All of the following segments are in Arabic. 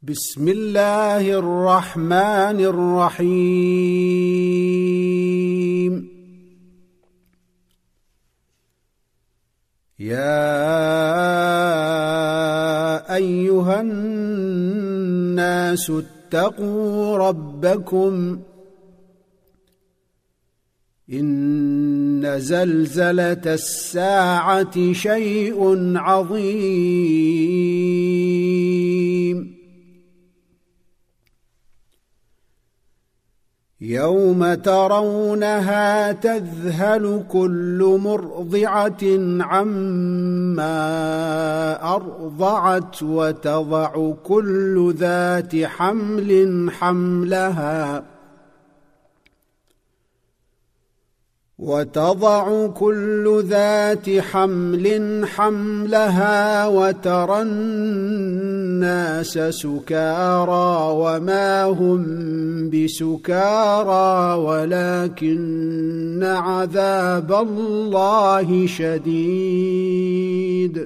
بسم الله الرحمن الرحيم. يا أيها الناس اتقوا ربكم إن زلزلة الساعة شيء عظيم يوم ترونها تذهل كل مرضعة عما أرضعت وتضع كل ذات حمل حملها وترى الناس سكارى وما هم بسكارى ولكن عذاب الله شديد.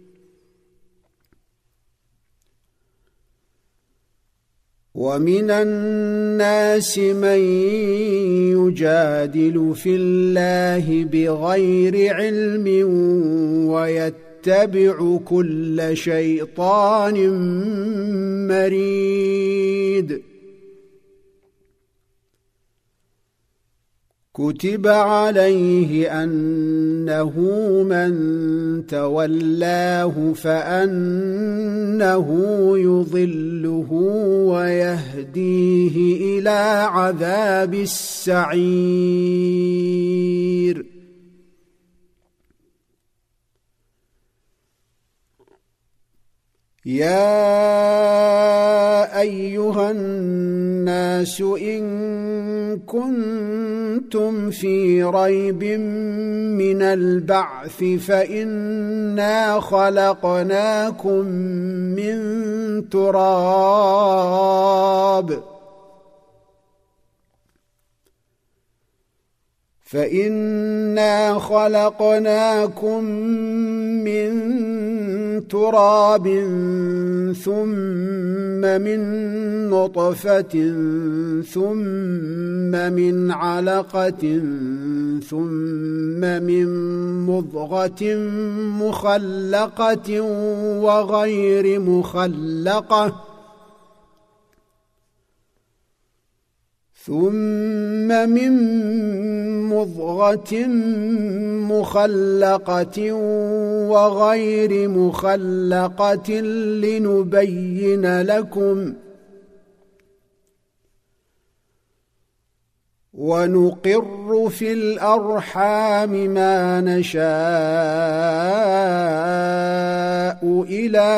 ومن الناس من يجادل في الله بغير علم ويتبع كل شيطان مريد. كتب عليه أنه من تولاه فأنه يضله ويهديه إلى عذاب السعير. يا أيها الناس إن كنتم في ريب من البعث فإنا خلقناكم من تراب ثم من نطفة ثم من علقة ثم من مضغة مخلقة وغير مخلقة لنبين لكم ونقر في الأرحام ما نشاء إلى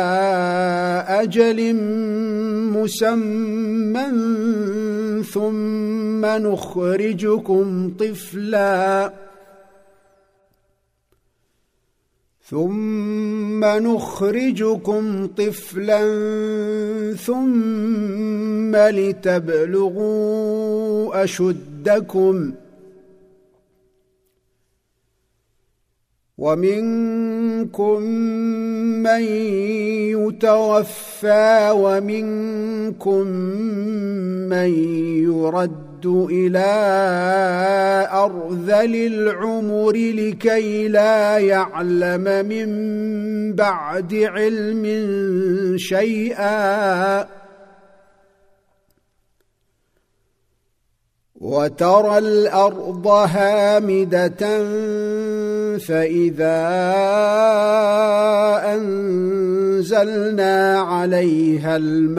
أجل مسمى ثم نخرجكم طفلا ثم لتبلغوا أشدكم ومنكم من يتوفى ومنكم من يرد إلى أرذل العمر لكي لا يعلم من بعد علم شيئا. وترى الأرض هامدة فإذا أنزلنا عليها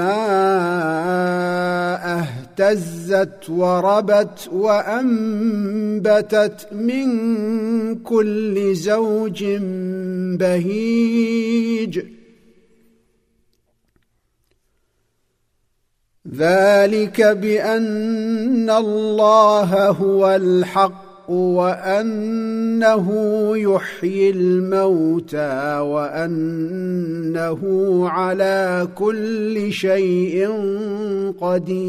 الماء اهتزت وربت وأنبتت من كل زوج بهيج. ذلك بأن الله هو الحق وأنه يحيي الموتى وأنه على كل شيء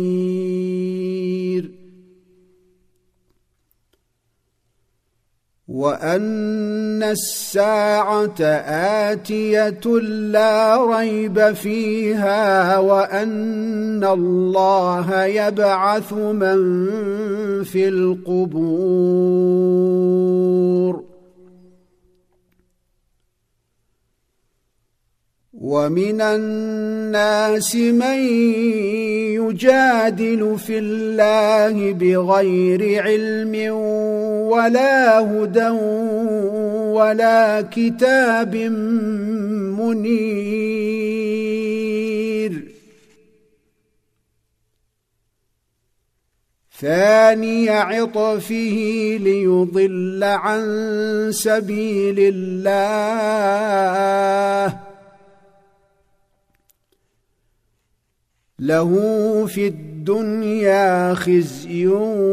قدير. وأن الساعة آتية لا ريب فيها وأن الله يبعث من في القبور ومن الناس من يجادل في الله بغير علم ولا هدى ولا كتاب منير ثاني عطفه ليضل عن سبيل الله له في الدنيا خزي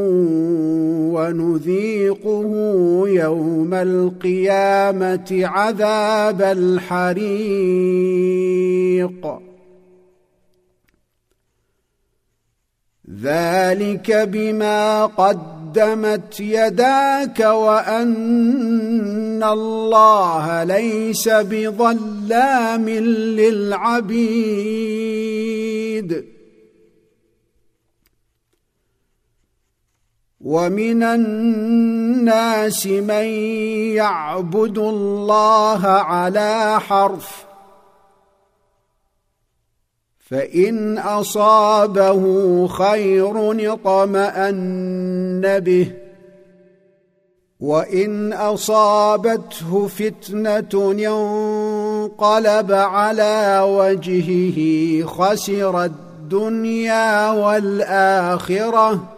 ونذيقه يوم القيامة عذاب الحريق ذلك بما قدمت يداك وأن الله ليس بظلام للعبيد ومن الناس من يعبد الله على حرف فإن أصابه خير اطمأن به وإن أصابته فتنة انقلب على وجهه خسر الدنيا والآخرة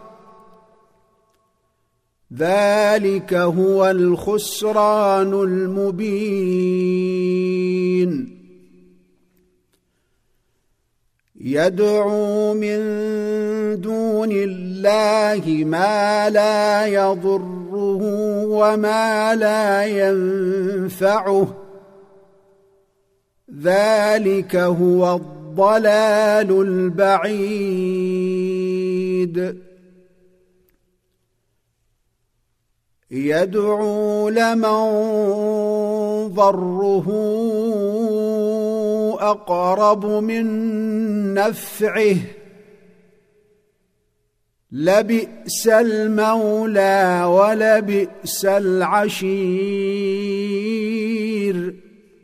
ذلك هو الخسران المبين يدعو من دون الله ما لا يضره وما لا ينفعه ذلك هو الضلال البعيد يدعو لمن ضره أقرب من نفعه لبئس المولى ولبئس العشير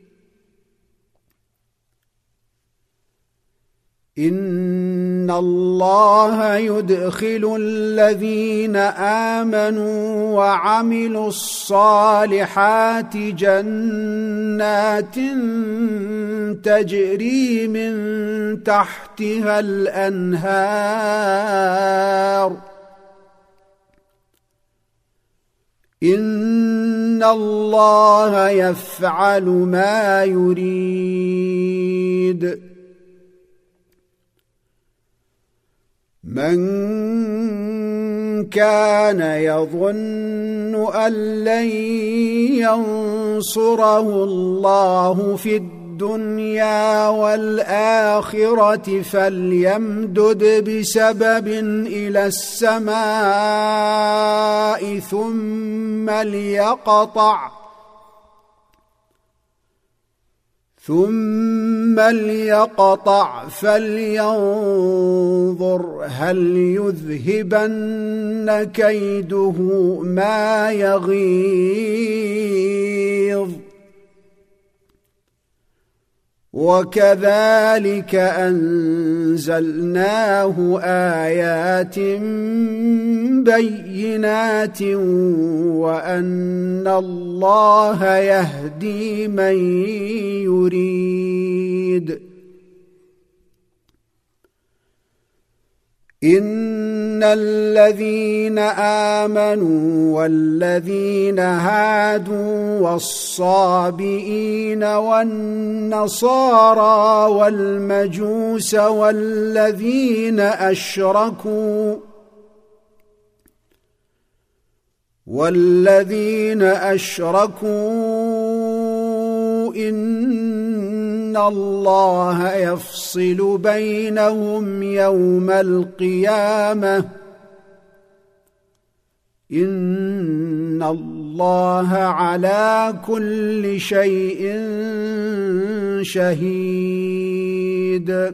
إن الله يدخل الذين آمنوا وعملوا الصالحات جنات تجري من تحتها الأنهار إن الله يفعل ما يريد من كان يظن أن لن ينصره الله في الدنيا والآخرة فليمدد بسبب إلى السماء ثم ليقطع فلينظر هل يذهبن كيده ما يغيظ وكذلك أنزلناه آيات بينات وأن الله يهدي من يريد إن الذين آمنوا والذين هادوا والصابئين والنصارى والمجوس والذين أشركوا إن الله يفصل بينهم يوم القيامة إن الله على كل شيء شهيد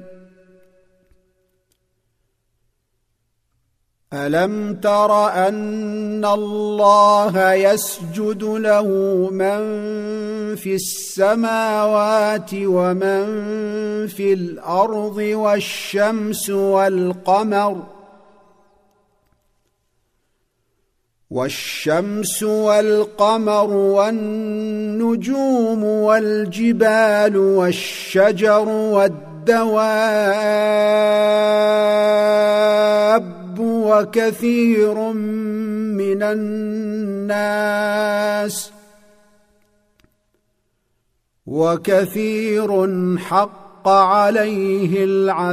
ألم تر أن الله يسجد له من في السماوات ومن في الأرض والشمس والقمر والنجوم والجبال والشجر والدواب وكثير من الناس وكثير حق عليه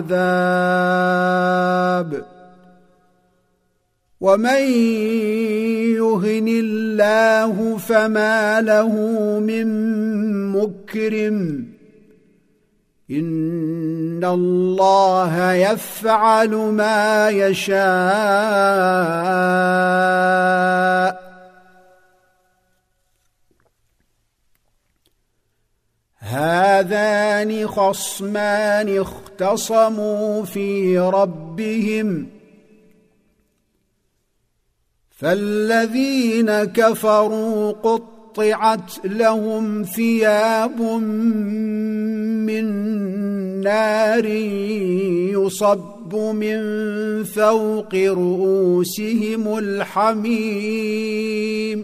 العذاب ومن يهن الله فما له من مكرم إن الله يفعل ما يشاء هذان خصمان اختصموا في ربهم فالذين كفروا قطعت لهم ثياب من نار يصب من فوق رؤوسهم الحميم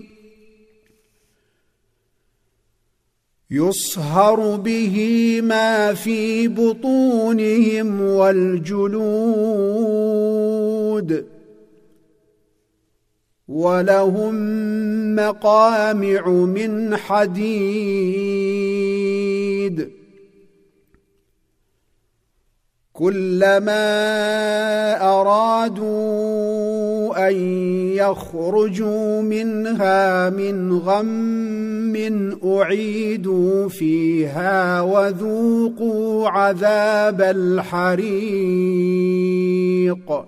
يصهر به ما في بطونهم والجلود ولهم مقامع من حديد كلما أرادوا أن يخرجوا منها من غم أعيدوا فيها وذوقوا عذاب الحريق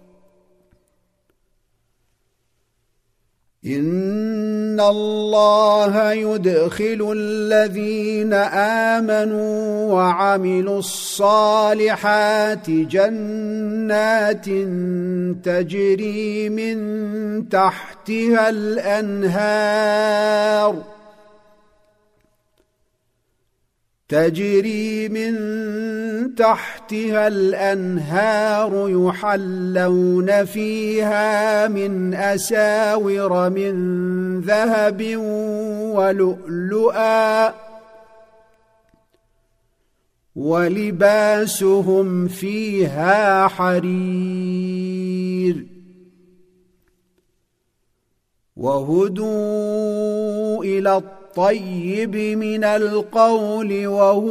إن الله يدخل الذين آمنوا وعملوا الصالحات جنات تجري من تحتها الأنهار يحلون فيها من أساور من ذهب ولؤلؤا ولباسهم فيها حرير وهدوا إلى الطيب من القول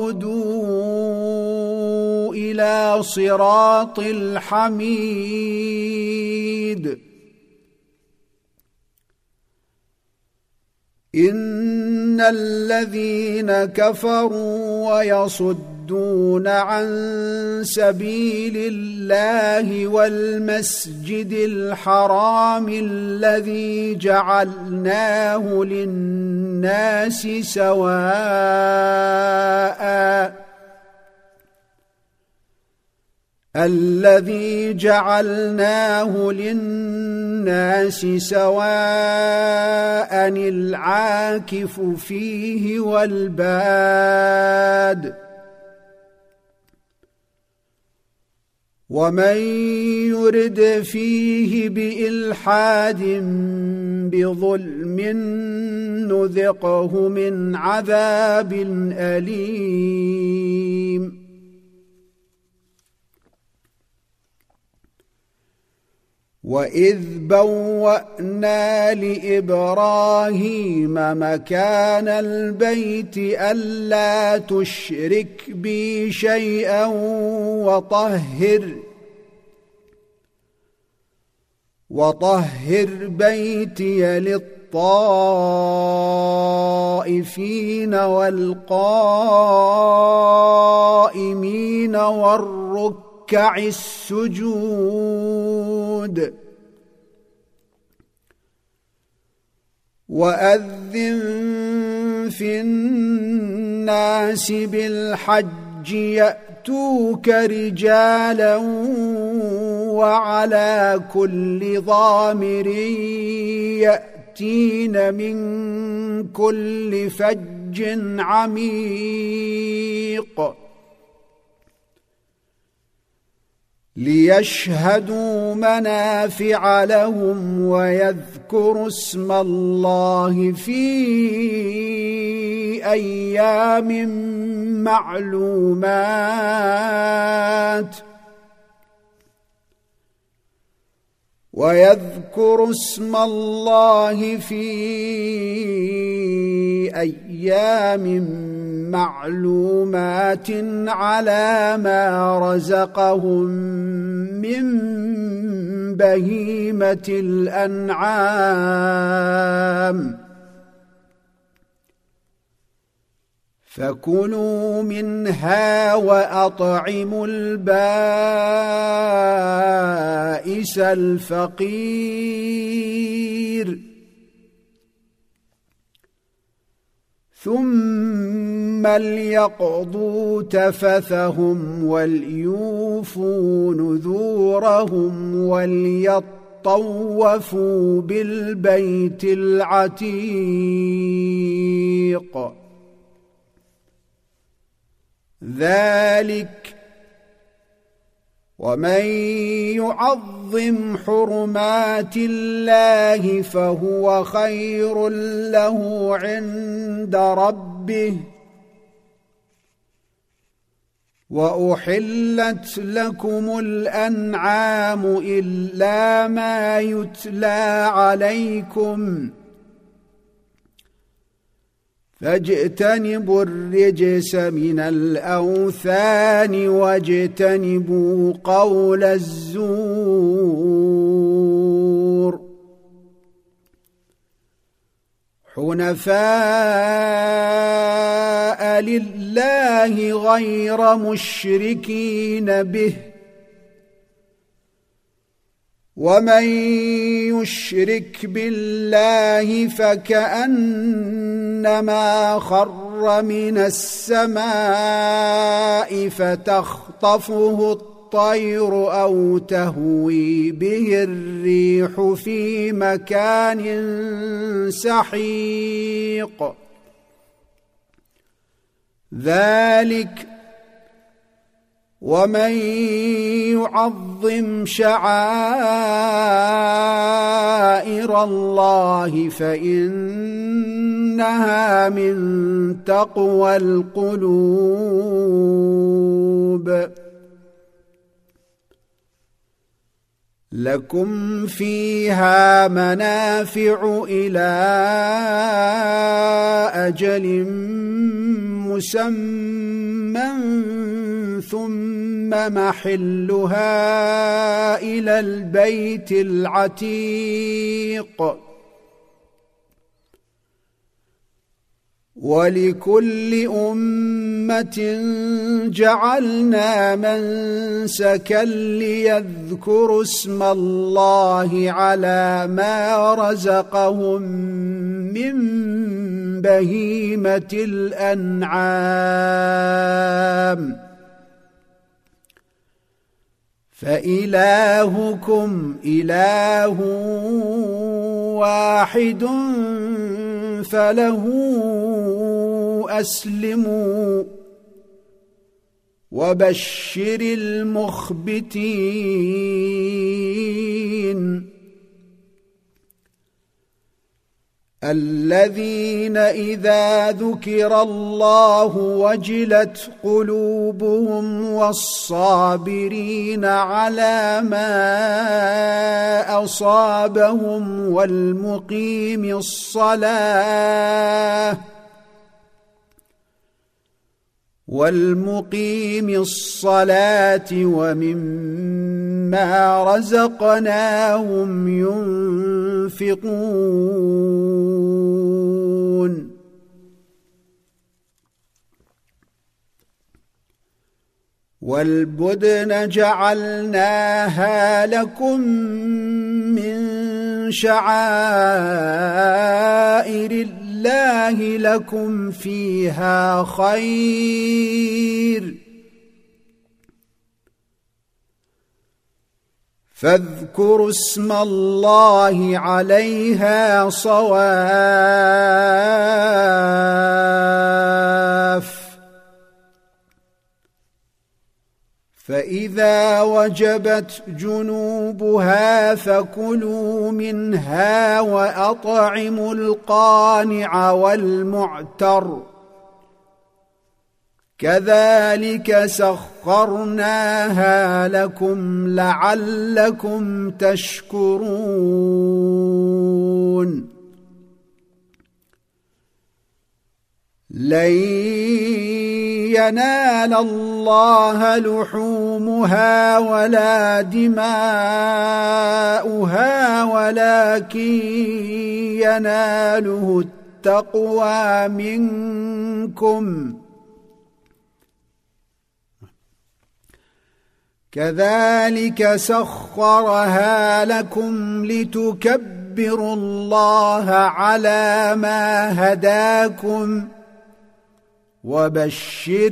وهدوا إلى صراط الحميد إن الذين كفروا ويصدون عن سبيل الله والمسجد الحرام الذي جعلناه للناس سواء العاكف فيه والباد ومن يرد فيه بإلحاد بظلم نذقه من عذاب أليم وإذ بوأنا لإبراهيم مكان البيت ألا تشرك بي شيئا وطهر بيتي للطائفين والقائمين والركع السجود وأذن في الناس بالحج يأتوك رجالا وعلى كل ضامر يأتين من كل فج عميق ليشهدوا منافع لهم ويذكروا اسم الله في أيام معلومات على ما رزقهم من بهيمة الأنعام فكلوا منها وأطعموا البائس الفقير ثم ليقضوا تفثهم وليوفوا نذورهم وليطوفوا بالبيت العتيق ذلك ومن يعظم حرمات الله فهو خير له عند ربه وأحلت لكم الأنعام إلا ما يتلى عليكم فاجتنبوا الرجس من الأوثان واجتنبوا قول الزور حنفاء لله غير مشركين به ومن يشرك بالله فكأنما خر من السماء فتخطفه الطير أو تهوي به الريح في مكان سحيق ذلك ومن يعظم شعائر الله فإنها من تقوى القلوب لكم فيها منافع إلى أجل مسمى ثم محلها إلى البيت العتيق ولكل أمة جعلنا منسكا ليذكروا اسم الله على ما رزقهم من بهيمة الأنعام فإلهكم إله واحد فله أسلموا وبشر المخبتين الذين إذا ذكر الله وجلت قلوبهم والصابرين على ما أصابهم والمقيم الصلاة ومما رزقناهم ينفقون والبدن جعلناها لكم من شعائر الله لكم فيها خير فاذكروا اسم الله عليها صواف فإذا وجبت جنوبها فكلوا منها وأطعموا القانع والمعتر كذلك سخرناها لكم لعلكم تشكرون لن ينال الله لحومها ولا دماؤها ولكن يناله التقوى منكم كذلك سخرها لكم لتكبروا الله على ما هداكم وبشر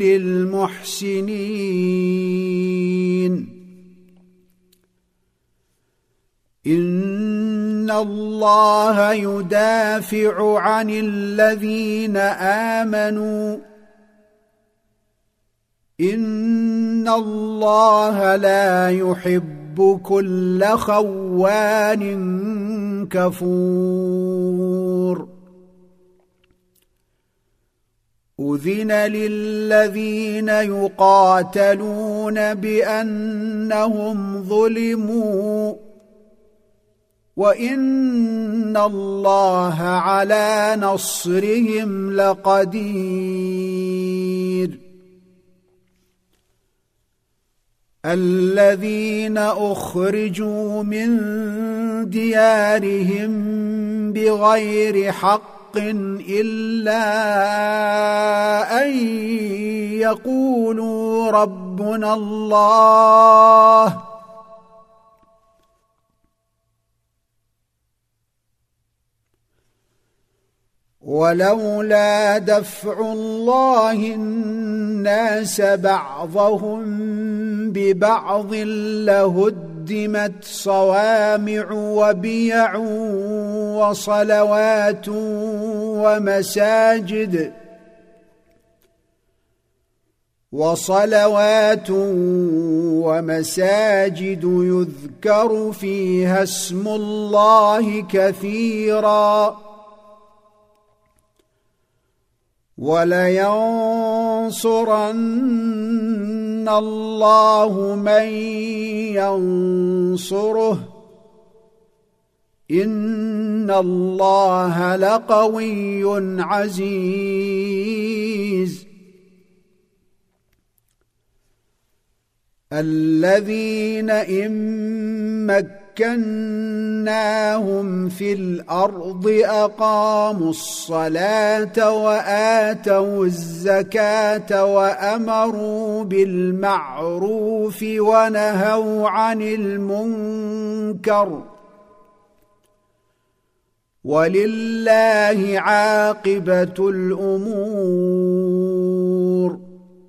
المحسنين إن الله يدافع عن الذين آمنوا إن الله لا يحب كل خوان كفور أذن للذين يقاتلون بأنهم ظلموا وإن الله على نصرهم لقدير الذين أخرجوا من ديارهم بغير حق إلا أن يقولوا ربنا الله ولولا دفع الله الناس بعضهم ببعض لهدمت صوامع وبيع وصلوات ومساجد يذكر فيها اسم الله كثيرا ولينصرن الله من ينصره إن الله لقوي عزيز الذين إن مكناهم في الأرض أقاموا الصلاة وآتوا الزكاة وأمروا بالمعروف ونهوا عن المنكر ولله عاقبة الأمور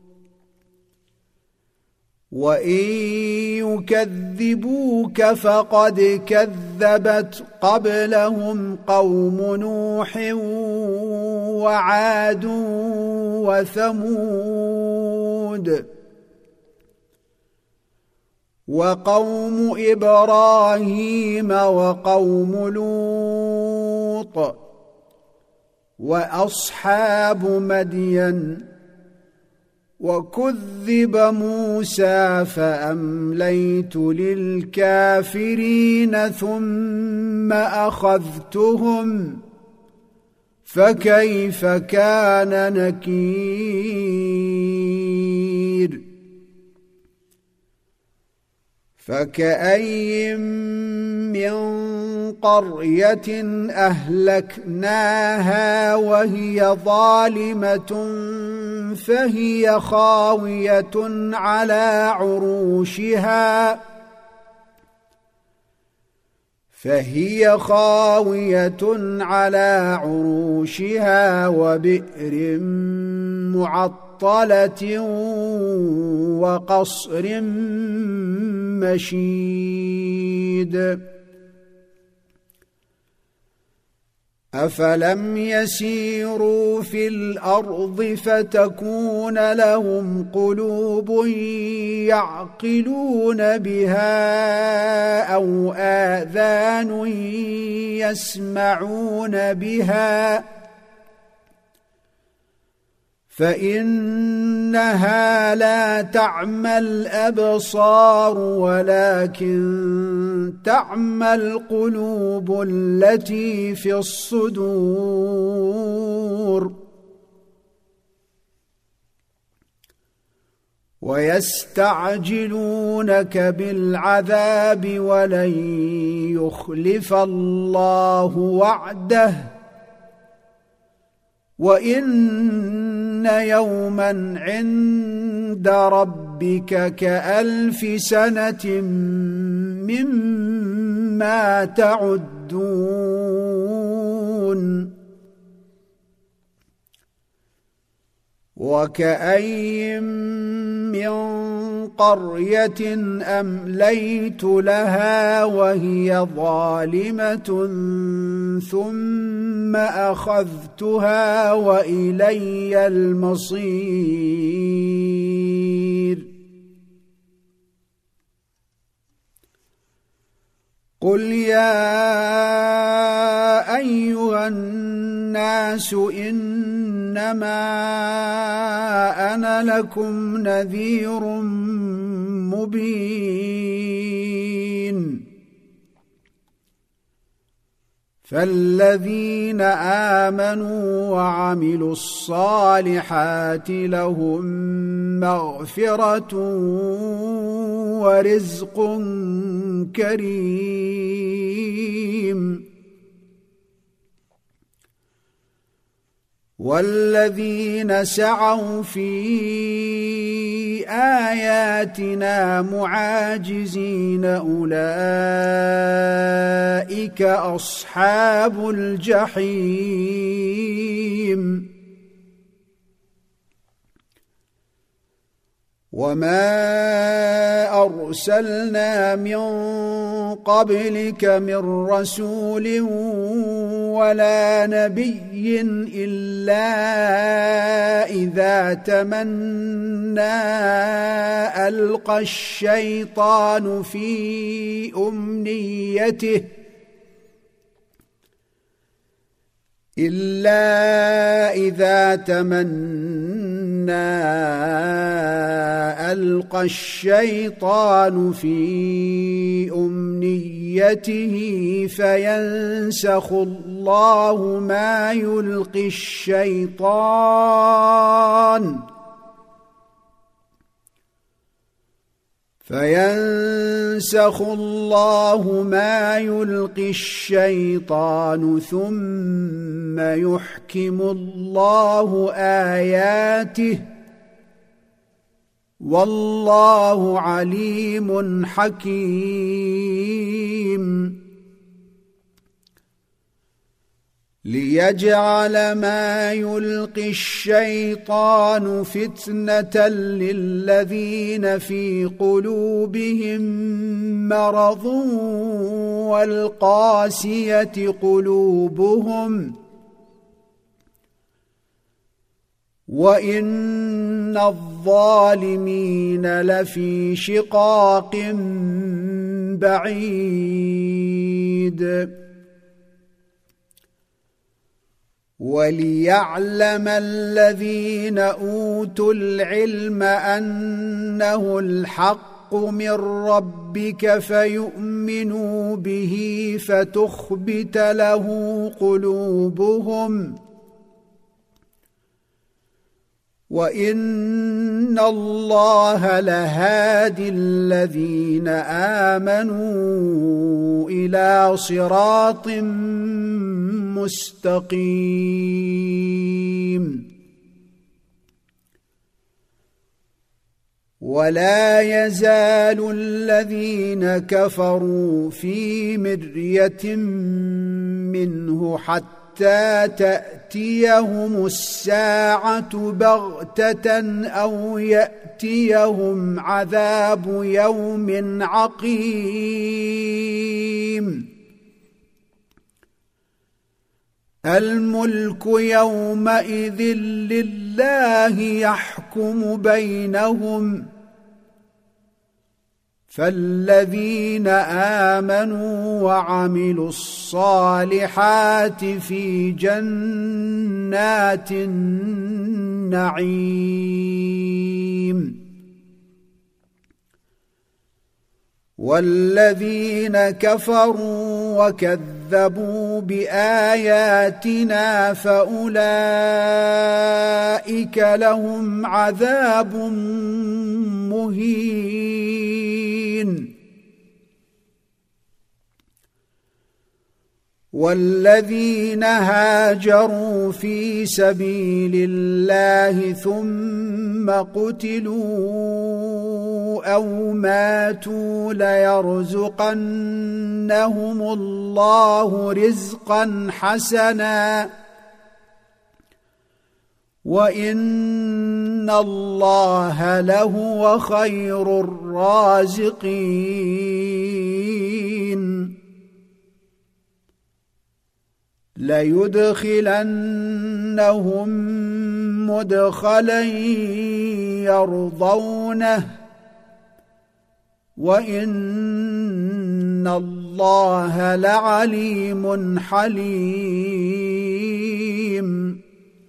وإن يكذبوك فقد كذبت قبلهم قوم نوح وعاد وثمود وقوم إبراهيم وقوم لوط وأصحاب مدين وكذب موسى فأمليت للكافرين ثم أخذتهم فكيف كان نكير فكأي من قرية أهلكناها وهي ظالمة فهي خاوية على عروشها وبئر معطلة وقصر مشيد أفلم يسيروا في الأرض فتكون لهم قلوب يعقلون بها أو آذان يسمعون بها فإنها لا تعمى الأبصار ولكن تعمى القلوب التي في الصدور ويستعجلونك بالعذاب ولن يخلف الله وعده وإن يوما عند ربك كألف سنة مما تعدون وكأين من قرية أمليت لها وهي ظالمة ثم أخذتها وإلي المصير قل يا أيها الناس إنما أنا لكم نذير مبين فالذين آمنوا وعملوا الصالحات لهم مغفرة ورزق كريم والذين سعوا في آياتنا معاجزين أولئك أصحاب الجحيم وما أرسلنا من قبلك من رسول ولا نبي إلا إذا تمنى ألقى الشيطان في أمنيته ألقى الشيطان في أمنيته فينسخ الله ما يلقي الشيطان ثم يحكم الله آياته والله عليم حكيم ليجعل ما يلقي الشيطان فتنة للذين في قلوبهم مرض والقاسية قلوبهم وإن الظالمين لفي شقاق بعيد وليعلم الذين أوتوا العلم أنه الحق من ربك فيؤمنوا به فتخبت له قلوبهم وإن الله لهادي الذين آمنوا إلى صراط مستقيم ولا يزال الذين كفروا في مرية منه حتى تأتيهم الساعة بغتة أو يأتيهم عذاب يوم عقيم. الملك يومئذ لله يحكم بينهم، فالذين آمنوا وعملوا الصالحات في جنات النعيم، والذين كفروا وكذبوا بآياتنا فأولئك لهم عذاب مهين. والذين هاجروا في سبيل الله ثم قتلوا أو ماتوا ليرزقنهم الله رزقا حسنا وإن الله لهو خير الرازقين. ليدخلنهم مدخلا يرضونه وإن الله لعليم حليم.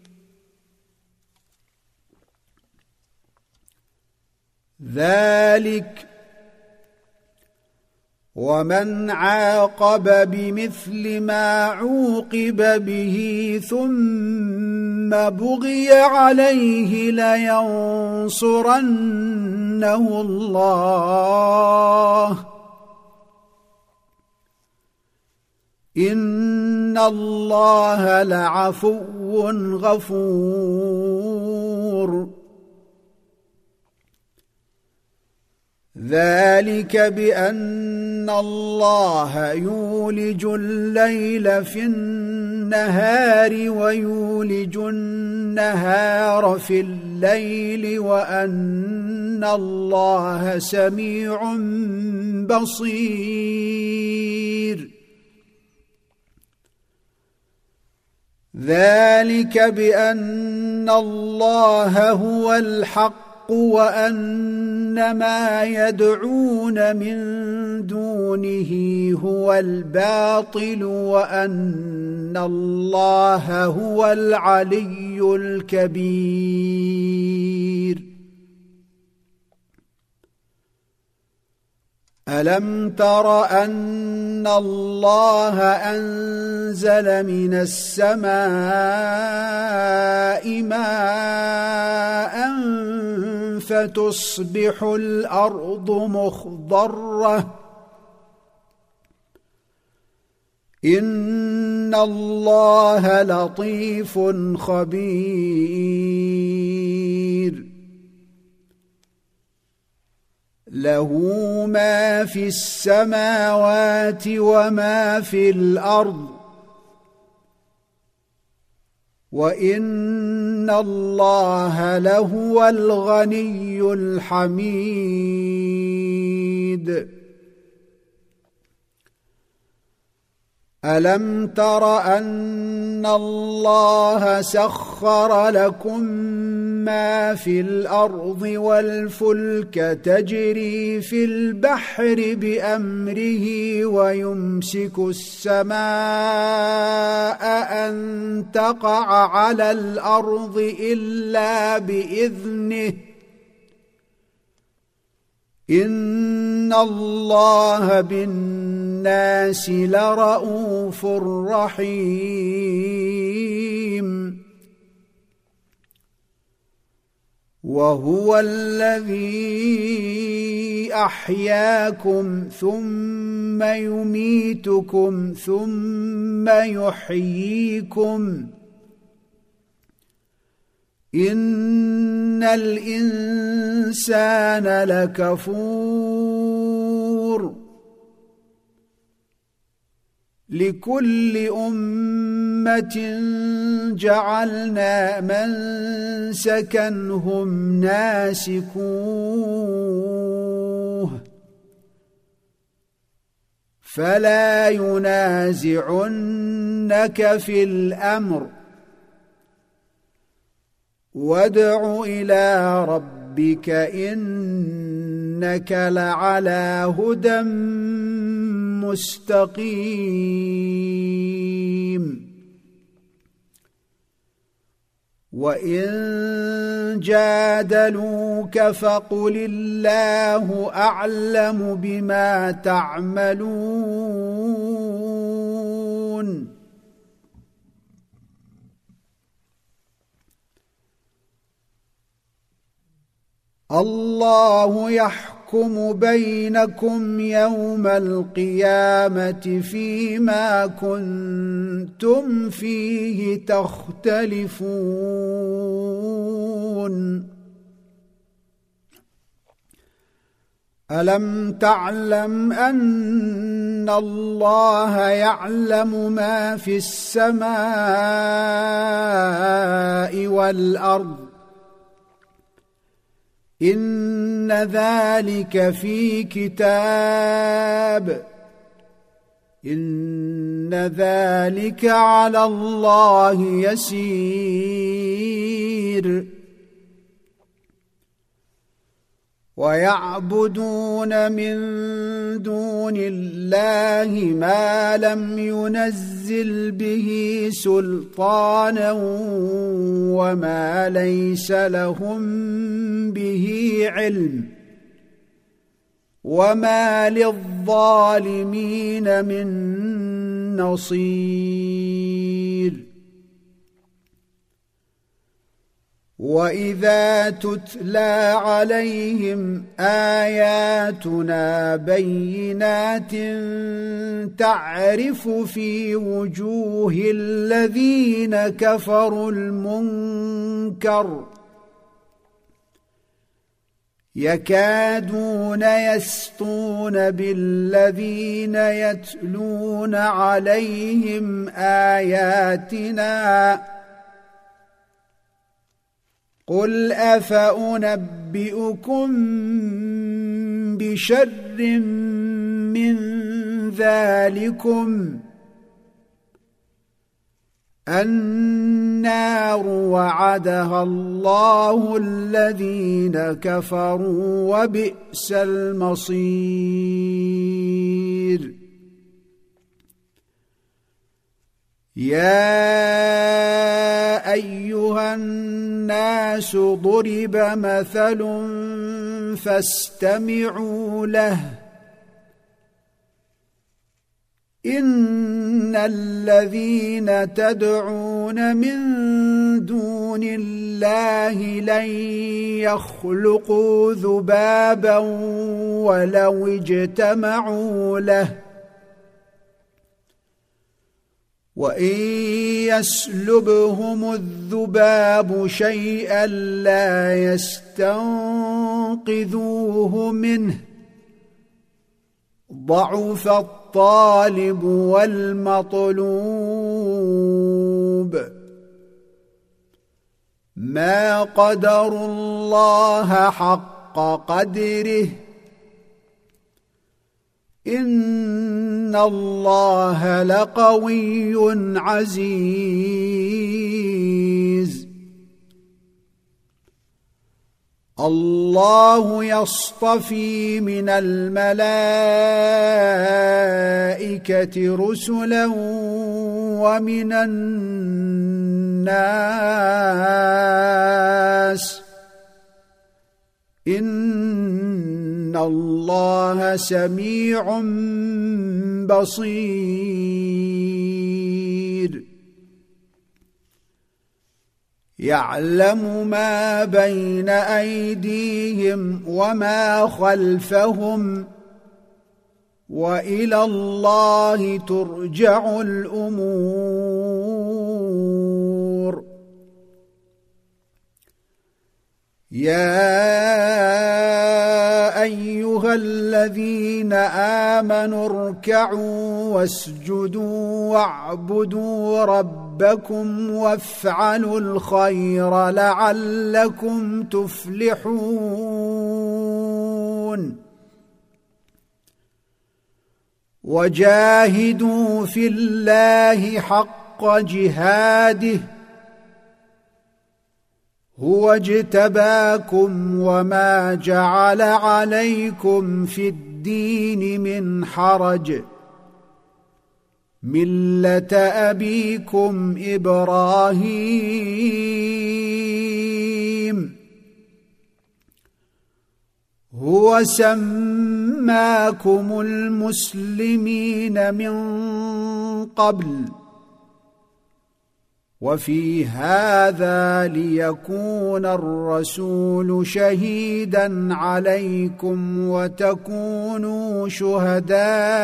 ذلك ومن عاقب بمثل ما عوقب به ثم بغي عليه لينصرنه الله إن الله لعفو غفور. ذلك بأن الله يولج الليل في النهار ويولج النهار في الليل وأن الله سميع بصير. ذلك بأن الله هو الحق وأن ما يدعون من دونه هو الباطل وأن الله هو العلي الكبير. ألم تر أن الله أنزل من السماء ماء فتصبح الأرض مخضرة إن الله لطيف خبير. له ما في السماوات وما في الأرض وإن الله لهو الغني الحميد. ألم تر أن الله سخر لكم ما في الأرض والفلك تجري في البحر بأمره ويمسك السماء أن تقع على الأرض إلا بإذنه إن الله بالناس لرءوف رحيم. وهو الذي أحياكم ثم يميتكم ثم يحييكم إن الإنسان لكفور لكل أمة جعلنا منسكا هم ناسكوه فلا ينازعنك في الأمر وادع إلى ربك إنك لعلى هدى مستقيم وإن جادلوك فقل الله أعلم بما تعملون الله يحكم بينكم يوم القيامة فيما كنتم فيه تختلفون ألم تعلم أن الله يعلم ما في السماء والأرض إن ذلك في كتاب إن ذلك على الله يسير ويعبدون من دون الله ما لم ينزل به سلطانا وما ليس لهم به علم وما للظالمين من نصير وإذا تتلى عليهم آياتنا بينات تعرف في وجوه الذين كفروا المنكر يكادون يسطون بالذين يتلون عليهم آياتنا قل أفأنبئكم بشر من ذلكم النار وعدها الله الذين كفروا وبئس المصير يا أيها الناس ضرب مثل فاستمعوا له إن الذين تدعون من دون الله لن يخلقوا ذبابا ولو اجتمعوا له وإن يسلبهم الذباب شيئا لا يستنقذوه منه ضعف الطالب والمطلوب ما قدروا الله حق قدره إن الله لقوي عزيز الله يصطفي من الملائكة رسلا ومن الناس إن الله سميع بصير يعلم ما بين أيديهم وما خلفهم وإلى الله ترجع الأمور يا ايها الذين امنوا اركعوا واسجدوا واعبدوا ربكم وافعلوا الخير لعلكم تفلحون وجاهدوا في الله حق جهاده هو اجتباكم وما جعل عليكم في الدين من حرج ملة أبيكم إبراهيم هو سماكم المسلمين من قبل وفي هذا ليكون الرسول شهيدا عليكم وتكونوا شهداء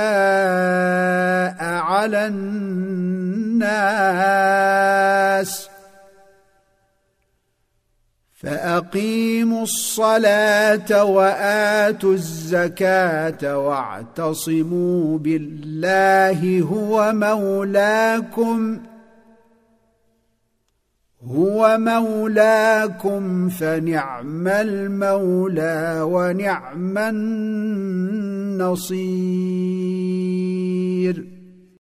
على الناس فأقيموا الصلاة وآتوا الزكاة واعتصموا بالله هو مولاكم فنعم المولى ونعم النصير